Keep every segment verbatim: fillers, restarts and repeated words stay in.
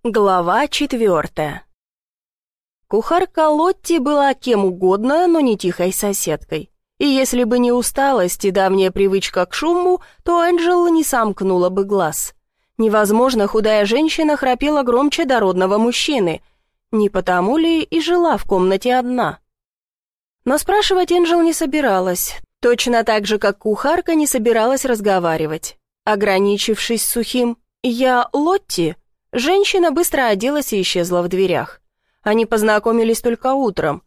Глава четвертая. Кухарка Лотти была кем угодно, но не тихой соседкой. И если бы не усталость и давняя привычка к шуму, то Энджел не сомкнула бы глаз. Невозможно, худая женщина храпела громче дородного мужчины. Не потому ли и жила в комнате одна? Но спрашивать Энджел не собиралась, точно так же, как кухарка не собиралась разговаривать. Ограничившись сухим «Я Лотти», женщина быстро оделась и исчезла в дверях. Они познакомились только утром.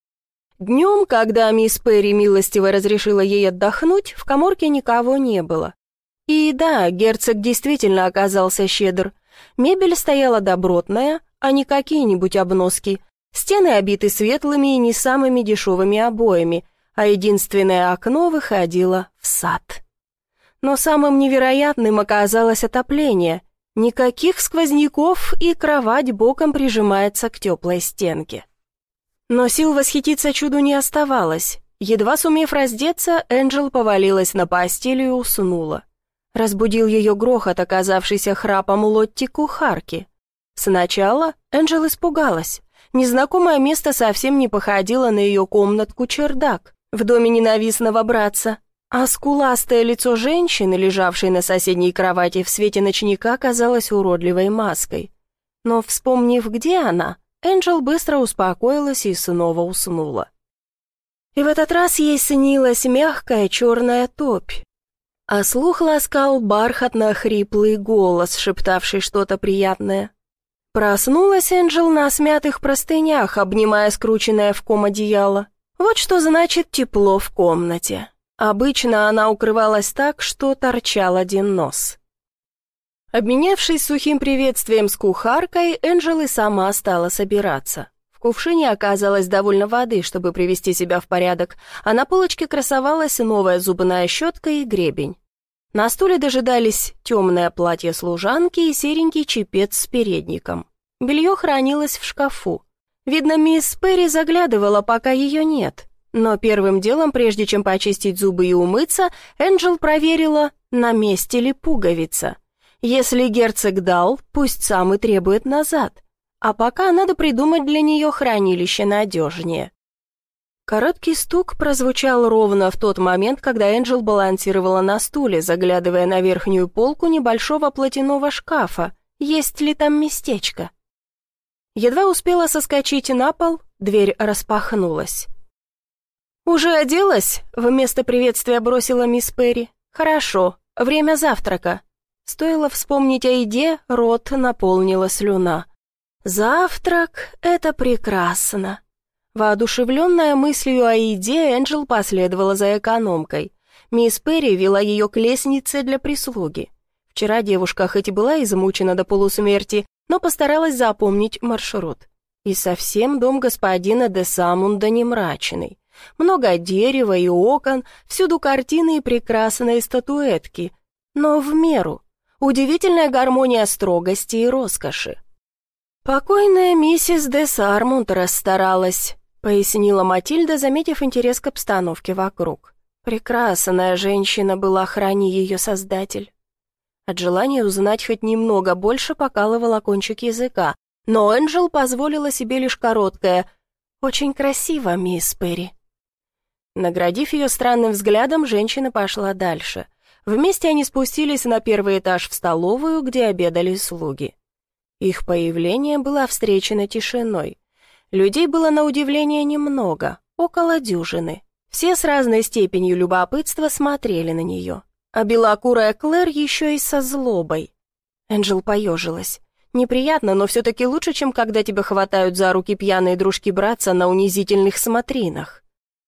Днем, когда мисс Перри милостиво разрешила ей отдохнуть, в каморке никого не было. И да, герцог действительно оказался щедр. Мебель стояла добротная, а не какие-нибудь обноски. Стены обиты светлыми и не самыми дешевыми обоями, а единственное окно выходило в сад. Но самым невероятным оказалось отопление. Никаких сквозняков, и кровать боком прижимается к теплой стенке. Но сил восхититься чуду не оставалось. Едва сумев раздеться, Энджел повалилась на постель и уснула. Разбудил ее грохот, оказавшийся храпом Лотти кухарки. Сначала Энджел испугалась. Незнакомое место совсем не походило на ее комнатку-чердак в доме ненавистного братца. А скуластое лицо женщины, лежавшей на соседней кровати в свете ночника, казалось уродливой маской. Но, вспомнив, где она, Энджел быстро успокоилась и снова уснула. И в этот раз ей снилась мягкая черная топь, а слух ласкал бархатно-хриплый голос, шептавший что-то приятное. Проснулась Энджел на смятых простынях, обнимая скрученное в ком одеяло. Вот что значит тепло в комнате. Обычно она укрывалась так, что торчал один нос. Обменявшись сухим приветствием с кухаркой, Энджел и сама стала собираться. В кувшине оказалось довольно воды, чтобы привести себя в порядок, а на полочке красовалась новая зубная щетка и гребень. На стуле дожидались темное платье служанки и серенький чепец с передником. Белье хранилось в шкафу. Видно, мисс Перри заглядывала, пока ее нет. Но первым делом, прежде чем почистить зубы и умыться, Энджел проверила, на месте ли пуговица. Если герцог дал, пусть сам и требует назад. А пока надо придумать для нее хранилище надежнее. Короткий стук прозвучал ровно в тот момент, когда Энджел балансировала на стуле, заглядывая на верхнюю полку небольшого платяного шкафа. Есть ли там местечко? Едва успела соскочить на пол, дверь распахнулась. «Уже оделась?» — вместо приветствия бросила мисс Перри. «Хорошо, время завтрака». Стоило вспомнить о еде, рот наполнила слюна. «Завтрак — это прекрасно». Воодушевленная мыслью о еде, Энджел последовала за экономкой. Мисс Перри вела ее к лестнице для прислуги. Вчера девушка хоть и была измучена до полусмерти, но постаралась запомнить маршрут. И совсем дом господина де Самунда не мрачный. Много дерева и окон, всюду картины и прекрасные статуэтки. Но в меру. Удивительная гармония строгости и роскоши. «Покойная миссис де Сармунд расстаралась», — пояснила Матильда, заметив интерес к обстановке вокруг. «Прекрасная женщина была, храни ее создатель». От желания узнать хоть немного больше покалывала кончик языка, но Энджел позволила себе лишь короткое «Очень красиво, мисс Перри». Наградив ее странным взглядом, женщина пошла дальше. Вместе они спустились на первый этаж в столовую, где обедали слуги. Их появление было встречено тишиной. Людей было на удивление немного, около дюжины. Все с разной степенью любопытства смотрели на нее. А белокурая Клэр еще и со злобой. Энджел поежилась. Неприятно, но все-таки лучше, чем когда тебя хватают за руки пьяные дружки братца на унизительных смотринах.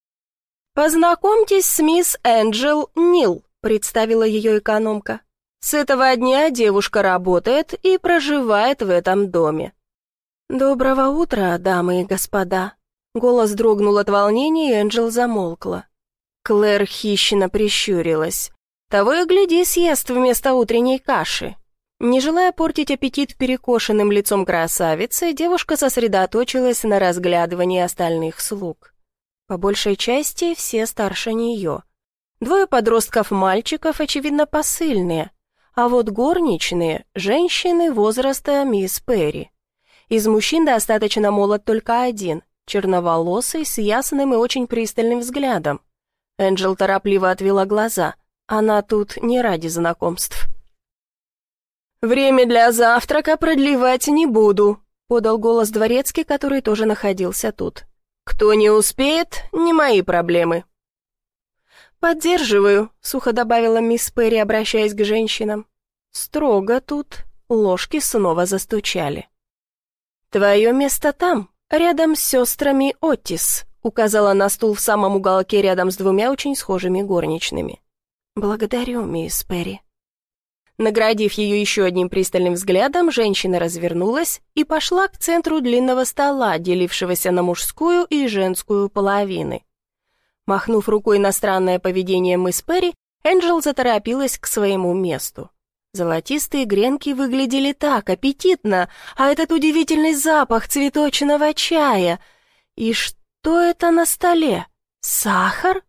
«Познакомьтесь с мисс Энджел Нил», — представила ее экономка. «С этого дня девушка работает и проживает в этом доме». «Доброго утра, дамы и господа». Голос дрогнул от волнения, и Энджел замолкла. Клэр хищно прищурилась. Того и гляди, съест вместо утренней каши. Не желая портить аппетит перекошенным лицом красавицы, девушка сосредоточилась на разглядывании остальных слуг. По большей части все старше нее. Двое подростков-мальчиков, очевидно, посыльные. А вот горничные – женщины возраста мисс Перри. Из мужчин достаточно молод только один, черноволосый, с ясным и очень пристальным взглядом. Энджел торопливо отвела глаза. Она тут не ради знакомств. «Время для завтрака продлевать не буду», — подал голос дворецкий, который тоже находился тут. «Кто не успеет, не мои проблемы». «Поддерживаю», — сухо добавила мисс Перри, обращаясь к женщинам. «Строго тут». Ложки снова застучали. «Твое место там, рядом с сестрами Оттис», — указала на стул в самом уголке рядом с двумя очень схожими горничными. «Благодарю, мисс Перри». Наградив ее еще одним пристальным взглядом, женщина развернулась и пошла к центру длинного стола, делившегося на мужскую и женскую половины. Махнув рукой на странное поведение мисс Перри, Энджел заторопилась к своему месту. Золотистые гренки выглядели так аппетитно, а этот удивительный запах цветочного чая. И что это на столе? Сахар?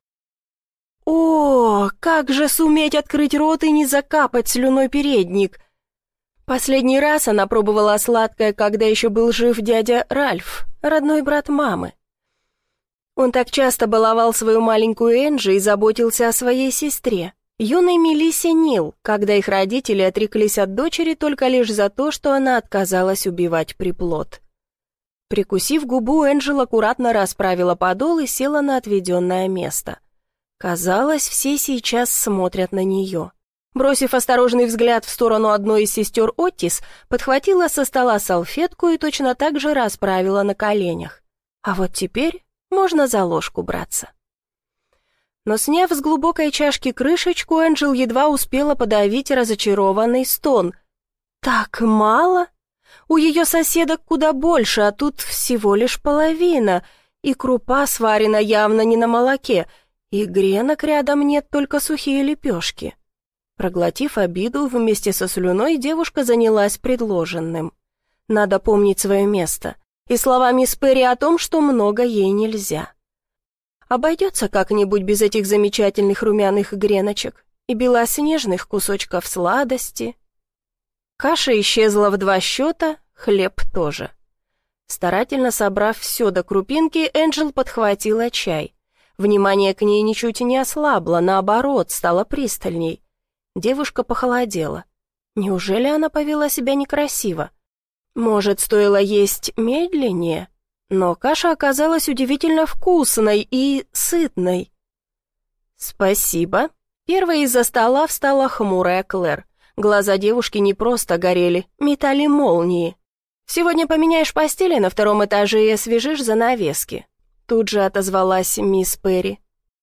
О, как же суметь открыть рот и не закапать слюной передник? Последний раз она пробовала сладкое, когда еще был жив дядя Ральф, родной брат мамы. Он так часто баловал свою маленькую Энджи и заботился о своей сестре, юной Мелиссе Нил, когда их родители отреклись от дочери только лишь за то, что она отказалась убивать приплод. Прикусив губу, Энджел аккуратно расправила подол и села на отведенное место. Казалось, все сейчас смотрят на нее. Бросив осторожный взгляд в сторону одной из сестер Оттис, подхватила со стола салфетку и точно так же расправила на коленях. А вот теперь можно за ложку браться. Но сняв с глубокой чашки крышечку, Энджел едва успела подавить разочарованный стон. «Так мало? У ее соседок куда больше, а тут всего лишь половина, и крупа сварена явно не на молоке, и гренок рядом нет, только сухие лепешки». Проглотив обиду, вместе со слюной девушка занялась предложенным. Надо помнить свое место. И слова мисс Перри о том, что много ей нельзя. Обойдется как-нибудь без этих замечательных румяных греночек и белоснежных кусочков сладости. Каша исчезла в два счета, хлеб тоже. Старательно собрав все до крупинки, Энджел подхватила чай. Внимание к ней ничуть не ослабло, наоборот, стало пристальней. Девушка похолодела. Неужели она повела себя некрасиво? Может, стоило есть медленнее? Но каша оказалась удивительно вкусной и сытной. «Спасибо». Первой из-за стола встала хмурая Клэр. Глаза девушки не просто горели, метали молнии. «Сегодня поменяешь постели на втором этаже и освежишь занавески». Тут же отозвалась мисс Перри.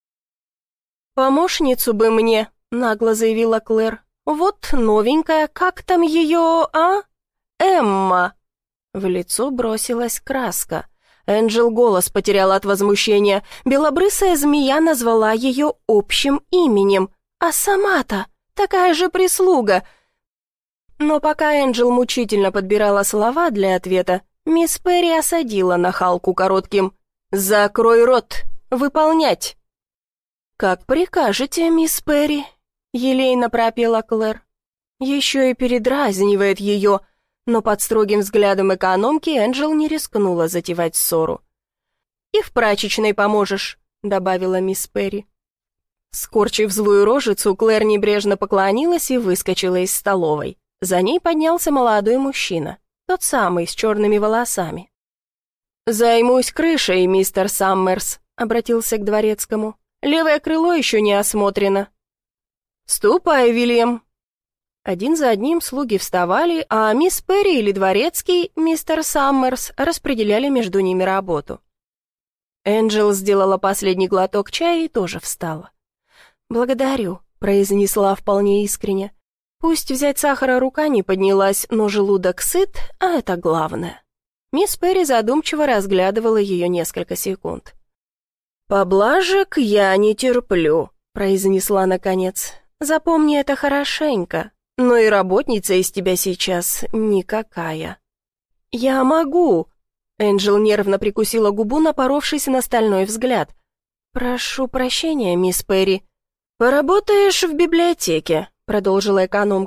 «Помощницу бы мне», — нагло заявила Клэр. «Вот новенькая, как там ее, а? Эмма». В лицо бросилась краска. Энджел голос потеряла от возмущения. Белобрысая змея назвала ее общим именем. А сама-то такая же прислуга. Но пока Энджел мучительно подбирала слова для ответа, мисс Перри осадила нахалку коротким «Закрой рот! Выполнять!» «Как прикажете, мисс Перри», — елейно пропела Клэр. Еще и передразнивает ее, но под строгим взглядом экономки Энджел не рискнула затевать ссору. «И в прачечной поможешь», — добавила мисс Перри. Скорчив злую рожицу, Клэр небрежно поклонилась и выскочила из столовой. За ней поднялся молодой мужчина, тот самый, с черными волосами. «Займусь крышей, мистер Саммерс», — обратился к дворецкому. «Левое крыло еще не осмотрено». «Ступай, Вильям». Один за одним слуги вставали, а мисс Перри или дворецкий, мистер Саммерс, распределяли между ними работу. Энджел сделала последний глоток чая и тоже встала. «Благодарю», — произнесла вполне искренне. Пусть взять сахара рука не поднялась, но желудок сыт, а это главное. Мисс Перри задумчиво разглядывала ее несколько секунд. «Поблажек я не терплю», — произнесла наконец. «Запомни это хорошенько, но и работница из тебя сейчас никакая». «Я могу», — Энджел нервно прикусила губу, напоровшись на стальной взгляд. «Прошу прощения, мисс Перри». «Поработаешь в библиотеке», — продолжила экономка.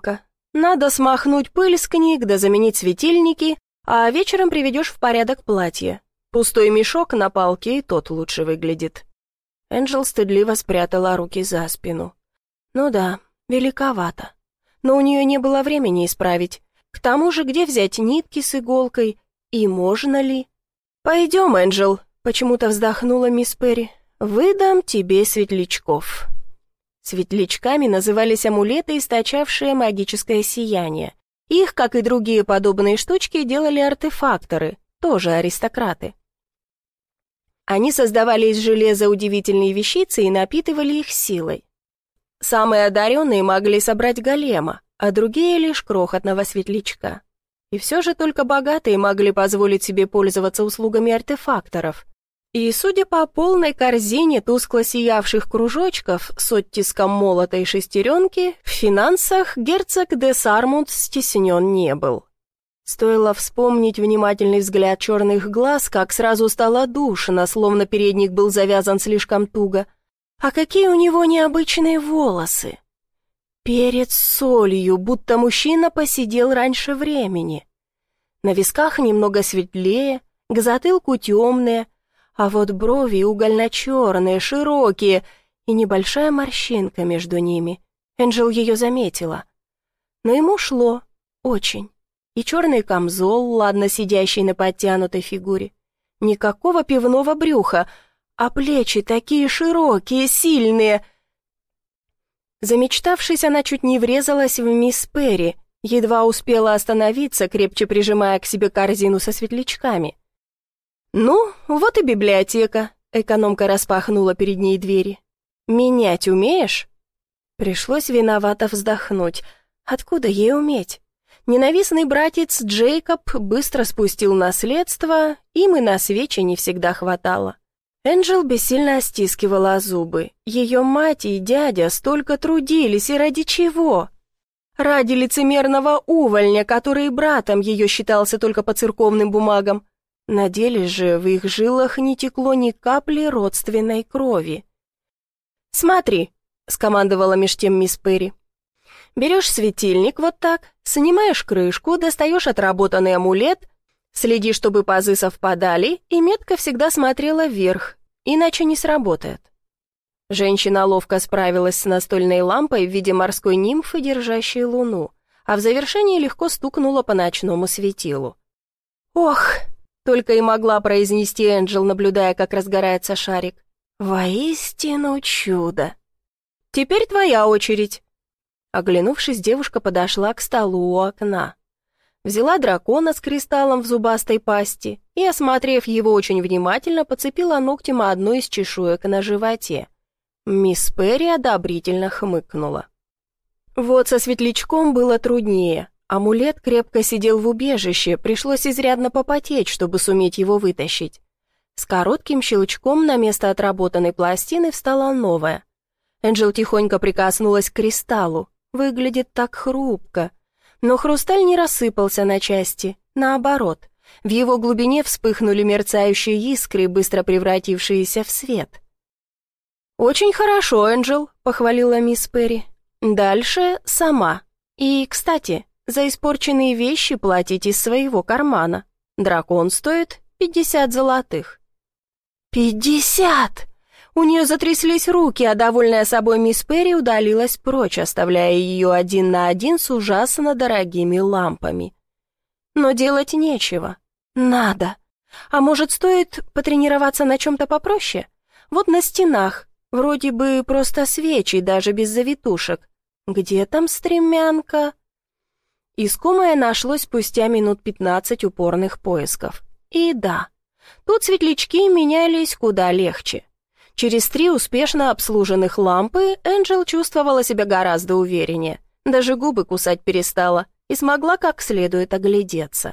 Надо смахнуть пыль с книг да заменить светильники, а вечером приведешь в порядок платье. Пустой мешок на палке и тот лучше выглядит». Энджел стыдливо спрятала руки за спину. «Ну да, великовато. Но у нее не было времени исправить. К тому же, где взять нитки с иголкой? И можно ли?» «Пойдем, Энджел», — почему-то вздохнула мисс Перри. «Выдам тебе светлячков». Светлячками назывались амулеты, источавшие магическое сияние. Их, как и другие подобные штучки, делали артефакторы, тоже аристократы. Они создавали из железа удивительные вещицы и напитывали их силой. Самые одаренные могли собрать голема, а другие лишь крохотного светлячка. И все же только богатые могли позволить себе пользоваться услугами артефакторов. И, судя по полной корзине тускло сиявших кружочков с оттиском молота и шестеренки, в финансах герцог де Сармунд стеснен не был. Стоило вспомнить внимательный взгляд черных глаз, как сразу стало душно, словно передник был завязан слишком туго. А какие у него необычные волосы! Перец с солью, будто мужчина посидел раньше времени. На висках немного светлее, к затылку темные, а вот брови угольно-черные, широкие, и небольшая морщинка между ними. Энджел ее заметила. Но ему шло очень. И черный камзол, ладно сидящий на подтянутой фигуре. Никакого пивного брюха, а плечи такие широкие, сильные. Замечтавшись, она чуть не врезалась в мисс Перри, едва успела остановиться, крепче прижимая к себе корзину со светлячками. «Ну, вот и библиотека», — экономка распахнула перед ней двери. «Менять умеешь?» Пришлось виновато вздохнуть. Откуда ей уметь? Ненавистный братец Джейкоб быстро спустил наследство, им и на свечи не всегда хватало. Энджел бессильно стискивала зубы. Ее мать и дядя столько трудились, и ради чего? Ради лицемерного увольня, который братом ее считался только по церковным бумагам. На деле же в их жилах не текло ни капли родственной крови. «Смотри», — скомандовала меж тем мисс Перри. «Берешь светильник вот так, снимаешь крышку, достаешь отработанный амулет, следи, чтобы пазы совпадали, и метка всегда смотрела вверх, иначе не сработает». Женщина ловко справилась с настольной лампой в виде морской нимфы, держащей луну, а в завершении легко стукнула по ночному светилу. «Ох!» — только и могла произнести Энджел, наблюдая, как разгорается шарик. «Воистину чудо!» «Теперь твоя очередь!» Оглянувшись, девушка подошла к столу у окна. Взяла дракона с кристаллом в зубастой пасти и, осмотрев его очень внимательно, подцепила ногтем одну из чешуек на животе. Мисс Перри одобрительно хмыкнула. Вот со светлячком было труднее. Амулет крепко сидел в убежище, пришлось изрядно попотеть, чтобы суметь его вытащить. С коротким щелчком на место отработанной пластины встала новая. Энджел тихонько прикоснулась к кристаллу. Выглядит так хрупко. Но хрусталь не рассыпался на части, наоборот. В его глубине вспыхнули мерцающие искры, быстро превратившиеся в свет. «Очень хорошо, Энджел», — похвалила мисс Перри. «Дальше сама. И, кстати, за испорченные вещи платить из своего кармана. Дракон стоит пятьдесят золотых». «Пятьдесят!» У нее затряслись руки, а довольная собой мисс Перри удалилась прочь, оставляя ее один на один с ужасно дорогими лампами. Но делать нечего. Надо. А может, стоит потренироваться на чем-то попроще? Вот на стенах. Вроде бы просто свечи, даже без завитушек. Где там стремянка? Искомое нашлось спустя минут пятнадцать упорных поисков. И да, тут светлячки менялись куда легче. Через три успешно обслуженных лампы Энджел чувствовала себя гораздо увереннее. Даже губы кусать перестала и смогла как следует оглядеться.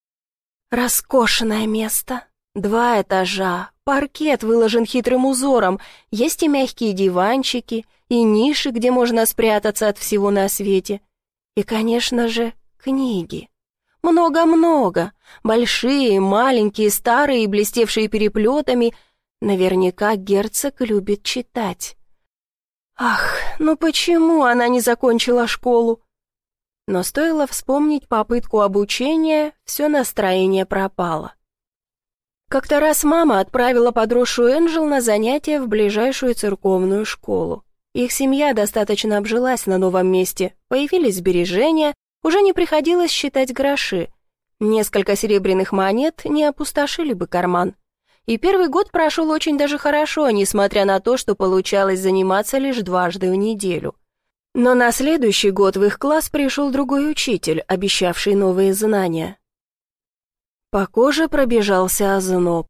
Роскошное место. Два этажа, паркет выложен хитрым узором, есть и мягкие диванчики, и ниши, где можно спрятаться от всего на свете. И, конечно же, книги. Много-много, большие, маленькие, старые, блестевшие переплетами. Наверняка герцог любит читать. Ах, ну почему она не закончила школу? Но стоило вспомнить попытку обучения, все настроение пропало. Как-то раз мама отправила подросшую Энджел на занятия в ближайшую церковную школу. Их семья достаточно обжилась на новом месте, появились сбережения, уже не приходилось считать гроши. Несколько серебряных монет не опустошили бы карман. И первый год прошел очень даже хорошо, несмотря на то, что получалось заниматься лишь дважды в неделю. Но на следующий год в их класс пришел другой учитель, обещавший новые знания. По коже пробежался озноб.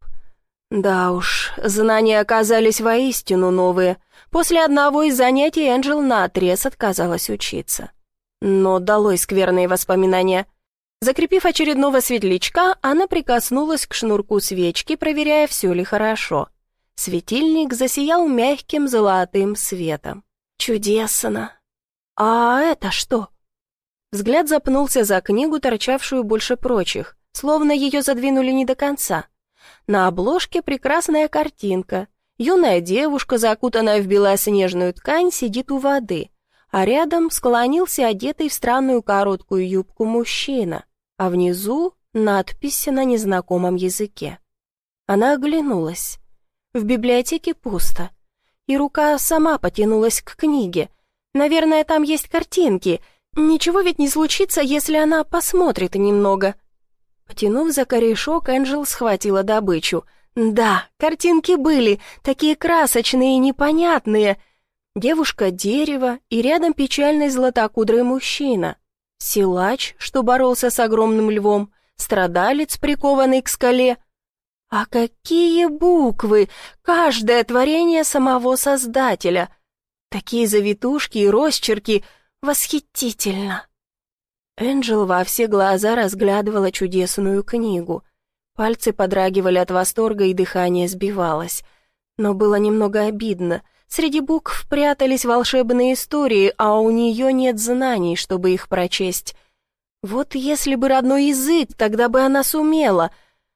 Да уж, знания оказались воистину новые. После одного из занятий Энджел наотрез отказалась учиться. Но долой скверные воспоминания. Закрепив очередного светлячка, она прикоснулась к шнурку свечки, проверяя, все ли хорошо. Светильник засиял мягким золотым светом. Чудесно! А это что? Взгляд запнулся за книгу, торчавшую больше прочих, словно ее задвинули не до конца. На обложке прекрасная картинка. Юная девушка, закутанная в белоснежную ткань, сидит у воды, а рядом склонился одетый в странную короткую юбку мужчина, а внизу надпись на незнакомом языке. Она оглянулась. В библиотеке пусто, и рука сама потянулась к книге. Наверное, там есть картинки. Ничего ведь не случится, если она посмотрит немного. Потянув за корешок, Энджел схватила добычу. Да, картинки были, такие красочные и непонятные. Девушка-дерево и рядом печальный златокудрый мужчина. Силач, что боролся с огромным львом, страдалец, прикованный к скале. А какие буквы! Каждое творение самого Создателя. Такие завитушки и росчерки. Восхитительно! Энджел во все глаза разглядывала чудесную книгу. Пальцы подрагивали от восторга, и дыхание сбивалось. Но было немного обидно. Среди букв прятались волшебные истории, а у нее нет знаний, чтобы их прочесть. Вот если бы родной язык, тогда бы она сумела.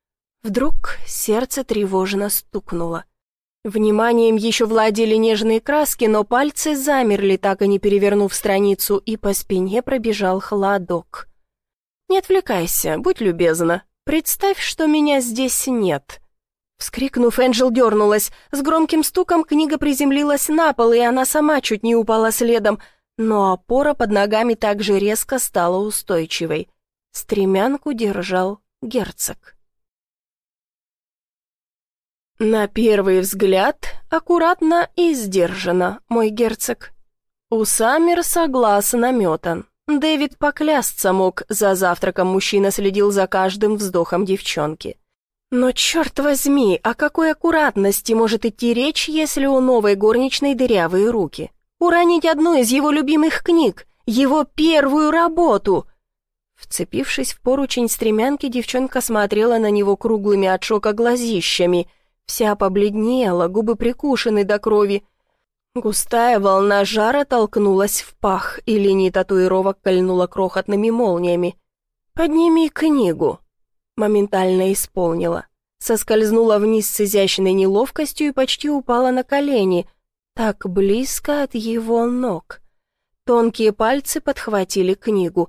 Вдруг сердце тревожно стукнуло. Вниманием еще владели нежные краски, но пальцы замерли, так и не перевернув страницу, и по спине пробежал холодок. «Не отвлекайся, будь любезна. Представь, что меня здесь нет». Вскрикнув, Энджел дернулась. С громким стуком книга приземлилась на пол, и она сама чуть не упала следом, но опора под ногами также резко стала устойчивой. Стремянку держал герцог. «На первый взгляд, аккуратно и сдержанно, мой герцог». У Саммерса глаз наметан. Дэвид поклясться мог, за завтраком мужчина следил за каждым вздохом девчонки. Но черт возьми, о какой аккуратности может идти речь, если у новой горничной дырявые руки? Уронить одну из его любимых книг, его первую работу! Вцепившись в поручень стремянки, девчонка смотрела на него круглыми от шока глазищами. Вся побледнела, губы прикушены до крови. Густая волна жара толкнулась в пах, и линии татуировок кольнула крохотными молниями. «Подними книгу», — моментально исполнила. Соскользнула вниз с изящной неловкостью и почти упала на колени, так близко от его ног. Тонкие пальцы подхватили книгу.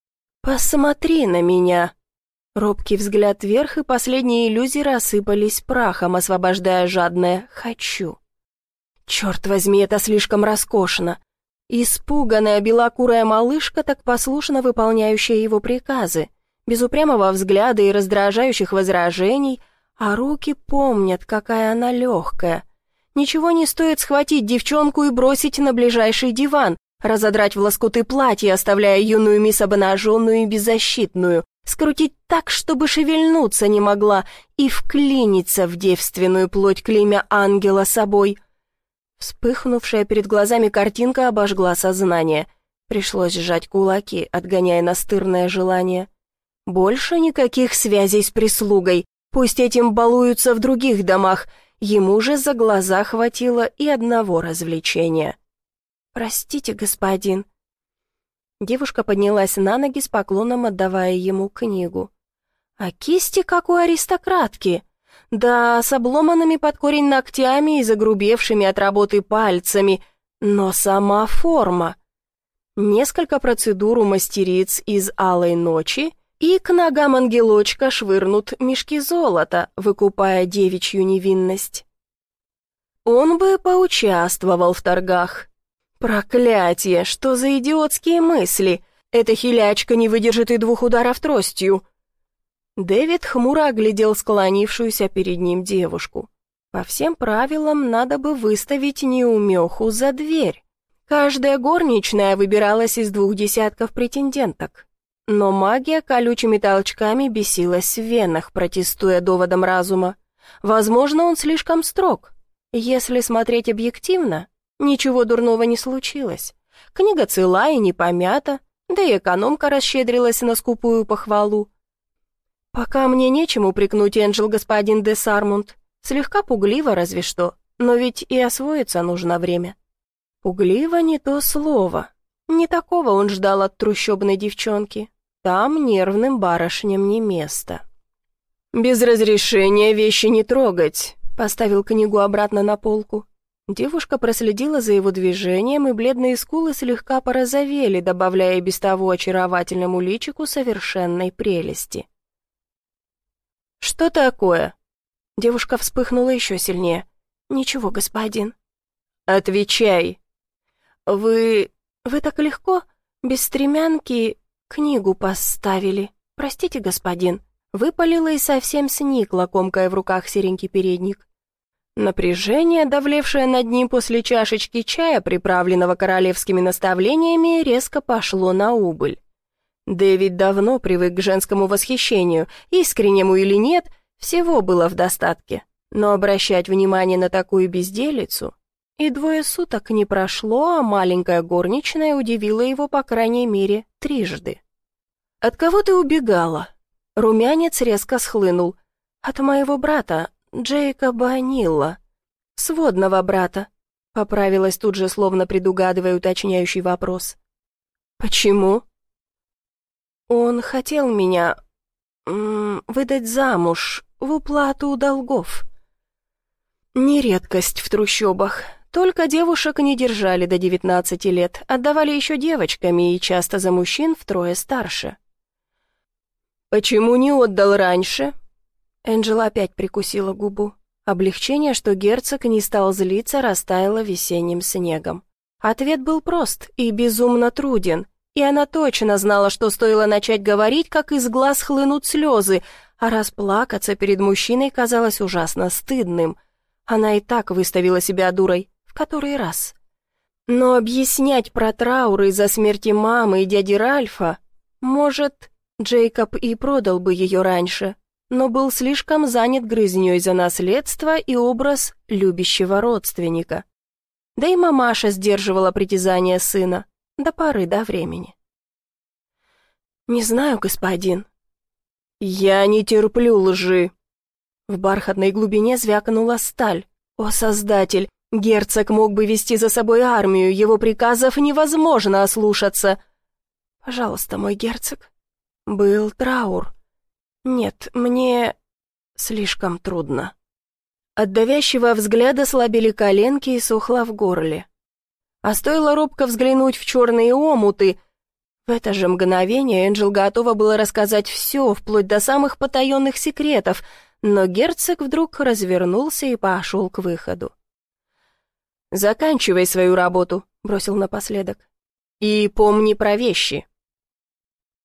«Посмотри на меня». Робкий взгляд вверх, и последние иллюзии рассыпались прахом, освобождая жадное «хочу». Черт возьми, это слишком роскошно. Испуганная белокурая малышка, так послушно выполняющая его приказы, без упрямого взгляда и раздражающих возражений, а руки помнят, какая она легкая. Ничего не стоит схватить девчонку и бросить на ближайший диван, разодрать в лоскуты платье, оставляя юную мисс обнаженную и беззащитную, скрутить так, чтобы шевельнуться не могла, и вклиниться в девственную плоть клеймя ангела собой. Вспыхнувшая перед глазами картинка обожгла сознание. Пришлось сжать кулаки, отгоняя настырное желание. Больше никаких связей с прислугой, пусть этим балуются в других домах, ему же за глаза хватило и одного развлечения. «Простите, господин». Девушка поднялась на ноги с поклоном, отдавая ему книгу. А кисти, как у аристократки. Да, с обломанными под корень ногтями и загрубевшими от работы пальцами, но сама форма. несколько процедур у мастериц из «Алой ночи», и к ногам ангелочка швырнут мешки золота, выкупая девичью невинность. Он бы поучаствовал в торгах. Проклятие, что за идиотские мысли! Эта хилячка не выдержит и двух ударов тростью. Дэвид хмуро оглядел склонившуюся перед ним девушку. По всем правилам надо бы выставить неумеху за дверь. Каждая горничная выбиралась из двух десятков претенденток. Но магия колючими толчками бесилась в венах, протестуя доводом разума. Возможно, он слишком строг. Если смотреть объективно, ничего дурного не случилось. Книга цела и не помята, да и экономка расщедрилась на скупую похвалу. «Пока мне нечем упрекнуть, Энджел, господин де Сармунд. Слегка пугливо разве что, но ведь и освоиться нужно время». Пугливо не то слово. Не такого он ждал от трущобной девчонки. Там нервным барышням не место. «Без разрешения вещи не трогать», — поставил книгу обратно на полку. Девушка проследила за его движением, и бледные скулы слегка порозовели, добавляя без того очаровательному личику совершенной прелести. «Что такое?» Девушка вспыхнула еще сильнее. «Ничего, господин». «Отвечай». «Вы... вы так легко, без стремянки, книгу поставили. Простите, господин». Выпалила и совсем сникла, комкая в руках серенький передник. Напряжение, давлевшее над ним после чашечки чая, приправленного королевскими наставлениями, резко пошло на убыль. Дэвид давно привык к женскому восхищению, искреннему или нет, всего было в достатке. Но обращать внимание на такую безделицу... И двое суток не прошло, а маленькая горничная удивила его, по крайней мере, трижды. «От кого ты убегала?» Румянец резко схлынул. «От моего брата, Джейкоба Нилла. Сводного брата», — поправилась тут же, словно предугадывая уточняющий вопрос. «Почему?» «Он хотел меня... М -м, выдать замуж в уплату долгов». Не редкость в трущобах. Только девушек не держали до девятнадцати лет, отдавали еще девочками и часто за мужчин втрое старше. «Почему не отдал раньше?» Энджела опять прикусила губу. Облегчение, что герцог не стал злиться, растаяло весенним снегом. Ответ был прост и безумно труден, и она точно знала, что стоило начать говорить, как из глаз хлынут слезы, а расплакаться перед мужчиной казалось ужасно стыдным. Она и так выставила себя дурой, в который раз. Но объяснять про траур из-за смерти мамы и дяди Ральфа, может, Джейкоб и продал бы ее раньше, но был слишком занят грызней за наследство и образ любящего родственника. Да и мамаша сдерживала притязания сына до поры до времени. «Не знаю, господин». «Я не терплю лжи». В бархатной глубине звякнула сталь. «О, Создатель! Герцог мог бы вести за собой армию, его приказов невозможно ослушаться». «Пожалуйста, мой герцог». «Был траур». «Нет, мне слишком трудно». От давящего взгляда слабели коленки и сухло в горле. А стоило робко взглянуть в черные омуты. В это же мгновение Энджел готова была рассказать все, вплоть до самых потаенных секретов, но герцог вдруг развернулся и пошел к выходу. «Заканчивай свою работу», — бросил напоследок. «И помни про вещи».